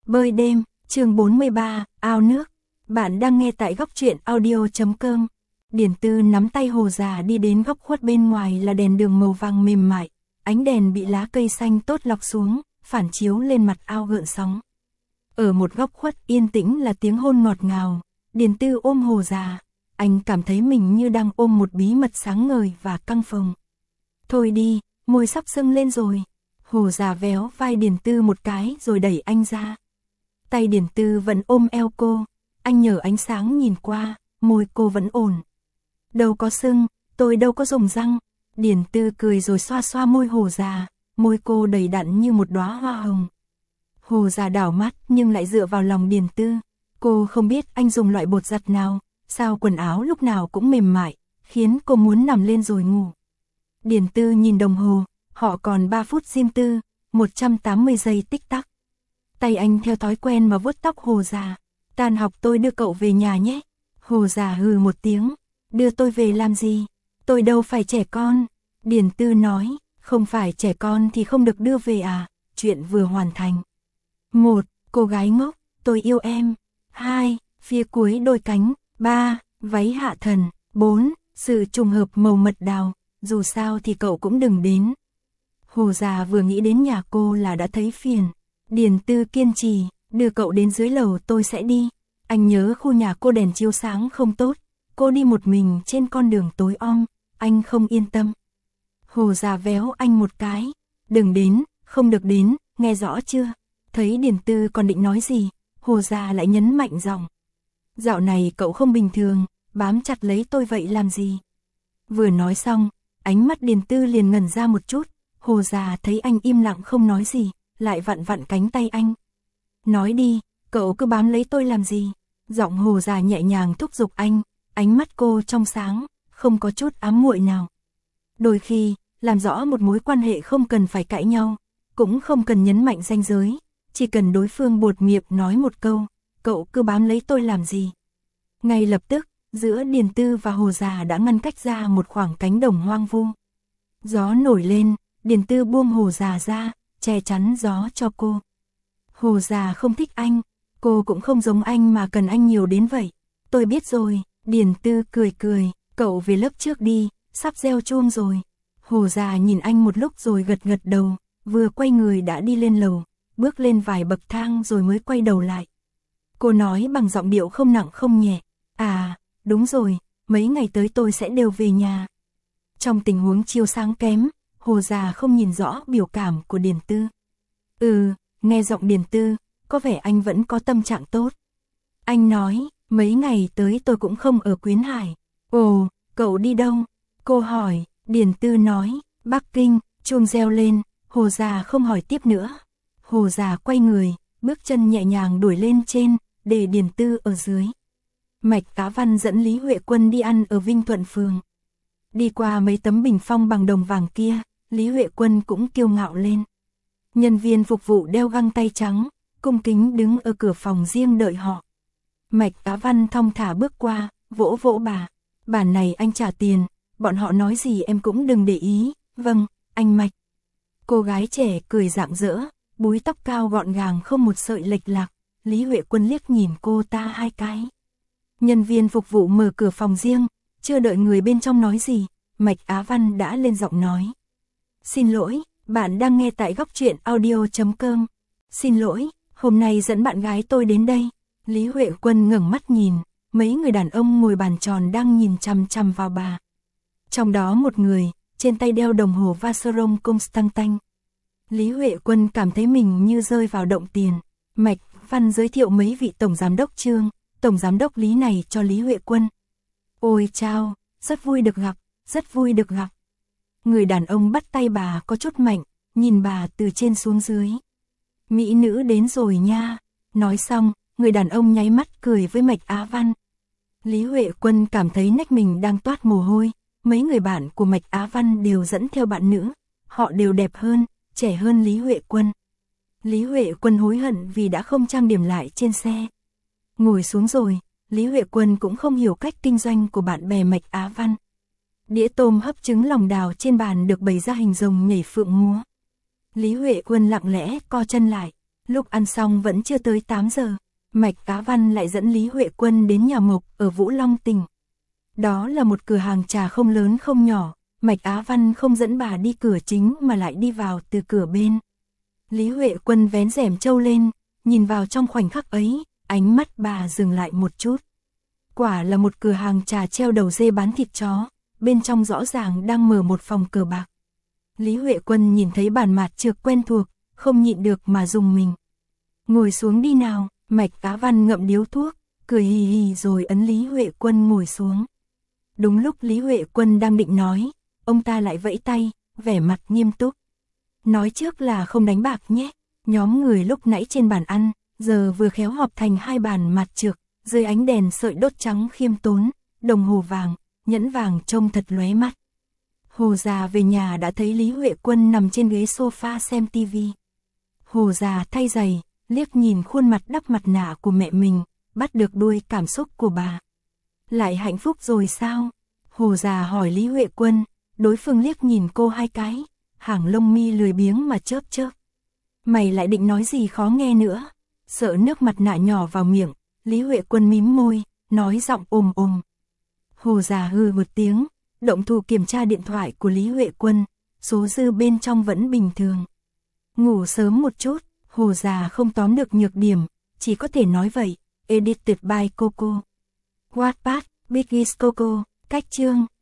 Bơi đêm, chương 43, ao nước. Bạn đang nghe tại góc truyện audio.com. Điển Tư nắm tay Hồ già đi đến góc khuất bên ngoài là đèn đường màu vàng mềm mại, ánh đèn bị lá cây xanh tốt lọc xuống, phản chiếu lên mặt ao gợn sóng. Ở một góc khuất yên tĩnh là tiếng hôn ngọt ngào, Điển Tư ôm Hồ già, anh cảm thấy mình như đang ôm một bí mật sáng ngời và căng phồng. Thôi đi, môi sắp sưng lên rồi. Hồ già véo vai Điển Tư một cái rồi đẩy anh ra. Tay Điển Tư vẫn ôm eo cô, anh nhờ ánh sáng nhìn qua, môi cô vẫn ổn. Đâu có sưng, tôi đâu có rồng răng. Điển Tư cười rồi xoa xoa môi Hồ già, môi cô đầy đặn như một đóa hoa hồng. Hồ già đảo mắt nhưng lại dựa vào lòng Điển Tư. Cô không biết anh dùng loại bột giặt nào, sao quần áo lúc nào cũng mềm mại, khiến cô muốn nằm lên rồi ngủ. Điển Tư nhìn đồng hồ, họ còn 3 phút riêng tư, 180 giây tích tắc. Tay anh theo thói quen mà vuốt tóc Hồ già. Tan học tôi đưa cậu về nhà nhé. Hồ già hừ một tiếng. Đưa tôi về làm gì? Tôi đâu phải trẻ con. Điển Tư nói, không phải trẻ con thì không được đưa về à? Chuyện vừa hoàn thành. 1. Cô gái ngốc, tôi yêu em. 2. Phía cuối đôi cánh. 3. Váy hạ thần. 4. Sự trùng hợp màu mật đào. Dù sao thì cậu cũng đừng đến. Hồ già vừa nghĩ đến nhà cô là đã thấy phiền. Điển Tư kiên trì, đưa cậu đến dưới lầu tôi sẽ đi. Anh nhớ khu nhà cô đèn chiếu sáng không tốt. Cô đi một mình trên con đường tối om, anh không yên tâm. Hồ già véo anh một cái. Đừng đến, không được đến, nghe rõ chưa? Thấy Điển Tư còn định nói gì, Hồ già lại nhấn mạnh giọng. Dạo này cậu không bình thường, bám chặt lấy tôi vậy làm gì? Vừa nói xong, ánh mắt Điển Tư liền ngẩn ra một chút. Hồ già thấy anh im lặng không nói gì, lại vặn vặn cánh tay anh. Nói đi, cậu cứ bám lấy tôi làm gì? Giọng Hồ già nhẹ nhàng thúc giục anh, ánh mắt cô trong sáng, không có chút ám muội nào. Đôi khi, làm rõ một mối quan hệ không cần phải cãi nhau, cũng không cần nhấn mạnh ranh giới, chỉ cần đối phương buột miệng nói một câu, cậu cứ bám lấy tôi làm gì? Ngay lập tức, giữa Điển Tư và Hồ già đã ngăn cách ra một khoảng cánh đồng hoang vu. Gió nổi lên, Điển Tư buông Hồ già ra, che chắn gió cho cô. Hồ già không thích anh, cô cũng không giống anh mà cần anh nhiều đến vậy. Tôi biết rồi, Điển Tư cười cười, cậu về lớp trước đi, sắp reo chuông rồi. Hồ già nhìn anh một lúc rồi gật gật đầu, vừa quay người đã đi lên lầu, bước lên vài bậc thang rồi mới quay đầu lại. Cô nói bằng giọng điệu không nặng không nhẹ, à, đúng rồi, mấy ngày tới tôi sẽ đều về nhà. Trong tình huống chiếu sáng kém, Hồ già không nhìn rõ biểu cảm của Điển Tư. Nghe giọng Điển Tư, có vẻ anh vẫn có tâm trạng tốt. Anh nói, mấy ngày tới tôi cũng không ở Quyến Hải. Ồ, cậu đi đâu? Cô hỏi, Điển Tư nói, Bắc Kinh. Chuông reo lên, Hồ già không hỏi tiếp nữa. Hồ già quay người, bước chân nhẹ nhàng đuổi lên trên, để Điển Tư ở dưới. Mạch Cá Văn dẫn Lý Huệ Quân đi ăn ở Vinh Thuận Phường. Đi qua mấy tấm bình phong bằng đồng vàng kia, Lý Huệ Quân cũng kiêu ngạo lên. Nhân viên phục vụ đeo găng tay trắng, cung kính đứng ở cửa phòng riêng đợi họ. Mạch Cá Văn thong thả bước qua, vỗ vỗ bà. Bản này anh trả tiền, bọn họ nói gì em cũng đừng để ý. Vâng, anh Mạch. Cô gái trẻ cười rạng rỡ, búi tóc cao gọn gàng không một sợi lệch lạc. Lý Huệ Quân liếc nhìn cô ta hai cái. Nhân viên phục vụ mở cửa phòng riêng, chưa đợi người bên trong nói gì, Mạch Á Văn đã lên giọng nói. Xin lỗi, bạn đang nghe tại góc truyện audio.com. Xin lỗi, hôm nay dẫn bạn gái tôi đến đây. Lý Huệ Quân ngẩng mắt nhìn, mấy người đàn ông ngồi bàn tròn đang nhìn chằm chằm vào bà. Trong đó một người, trên tay đeo đồng hồ Vacheron Constantin. Lý Huệ Quân cảm thấy mình như rơi vào động tiền. Mạch Văn giới thiệu mấy vị tổng giám đốc Trương, tổng giám đốc Lý này cho Lý Huệ Quân. Ôi chao, rất vui được gặp, rất vui được gặp. Người đàn ông bắt tay bà có chút mạnh, nhìn bà từ trên xuống dưới. Mỹ nữ đến rồi nha. Nói xong, người đàn ông nháy mắt cười với Mạch Á Văn. Lý Huệ Quân cảm thấy nách mình đang toát mồ hôi. Mấy người bạn của Mạch Á Văn đều dẫn theo bạn nữ. Họ đều đẹp hơn, trẻ hơn Lý Huệ Quân. Lý Huệ Quân hối hận vì đã không trang điểm lại trên xe. Ngồi xuống rồi, Lý Huệ Quân cũng không hiểu cách kinh doanh của bạn bè Mạch Á Văn. Đĩa tôm hấp trứng lòng đào trên bàn được bày ra hình rồng nhảy phượng múa. Lý Huệ Quân lặng lẽ co chân lại. Lúc ăn xong vẫn chưa tới 8 giờ, Mạch Á Văn lại dẫn Lý Huệ Quân đến nhà Mộc ở Vũ Long tỉnh. Đó là một cửa hàng trà không lớn không nhỏ, Mạch Á Văn không dẫn bà đi cửa chính mà lại đi vào từ cửa bên. Lý Huệ Quân vén rèm trâu lên, nhìn vào trong khoảnh khắc ấy, ánh mắt bà dừng lại một chút. Quả là một cửa hàng trà treo đầu dê bán thịt chó, bên trong rõ ràng đang mở một phòng cờ bạc. Lý Huệ Quân nhìn thấy bản mạt trược quen thuộc, không nhịn được mà rùng mình. Ngồi xuống đi nào, Mạch Á Văn ngậm điếu thuốc, cười hì hì rồi ấn Lý Huệ Quân ngồi xuống. Đúng lúc Lý Huệ Quân đang định nói, ông ta lại vẫy tay, vẻ mặt nghiêm túc. Nói trước là không đánh bạc nhé, nhóm người lúc nãy trên bàn ăn, giờ vừa khéo họp thành 2 bàn mạt trược, dưới ánh đèn sợi đốt trắng khiêm tốn, đồng hồ vàng, nhẫn vàng trông thật lóe mắt. Hồ già về nhà đã thấy Lý Huệ Quân nằm trên ghế sofa xem tivi. Hồ già thay giày, liếc nhìn khuôn mặt đắp mặt nạ của mẹ mình, bắt được đuôi cảm xúc của bà. Lại hạnh phúc rồi sao? Hồ già hỏi Lý Huệ Quân, đối phương liếc nhìn cô 2 cái, hàng lông mi lười biếng mà chớp chớp. Mày lại định nói gì khó nghe nữa? Sợ nước mặt nạ nhỏ vào miệng, Lý Huệ Quân mím môi, nói giọng ồm ồm. Hồ già hừ một tiếng, động thủ kiểm tra điện thoại của Lý Huệ Quân, số dư bên trong vẫn bình thường. Ngủ sớm một chút, Hồ già không tóm được nhược điểm, chỉ có thể nói vậy. Edited by Coco. Wattpad, Biggies Coco, cách chương.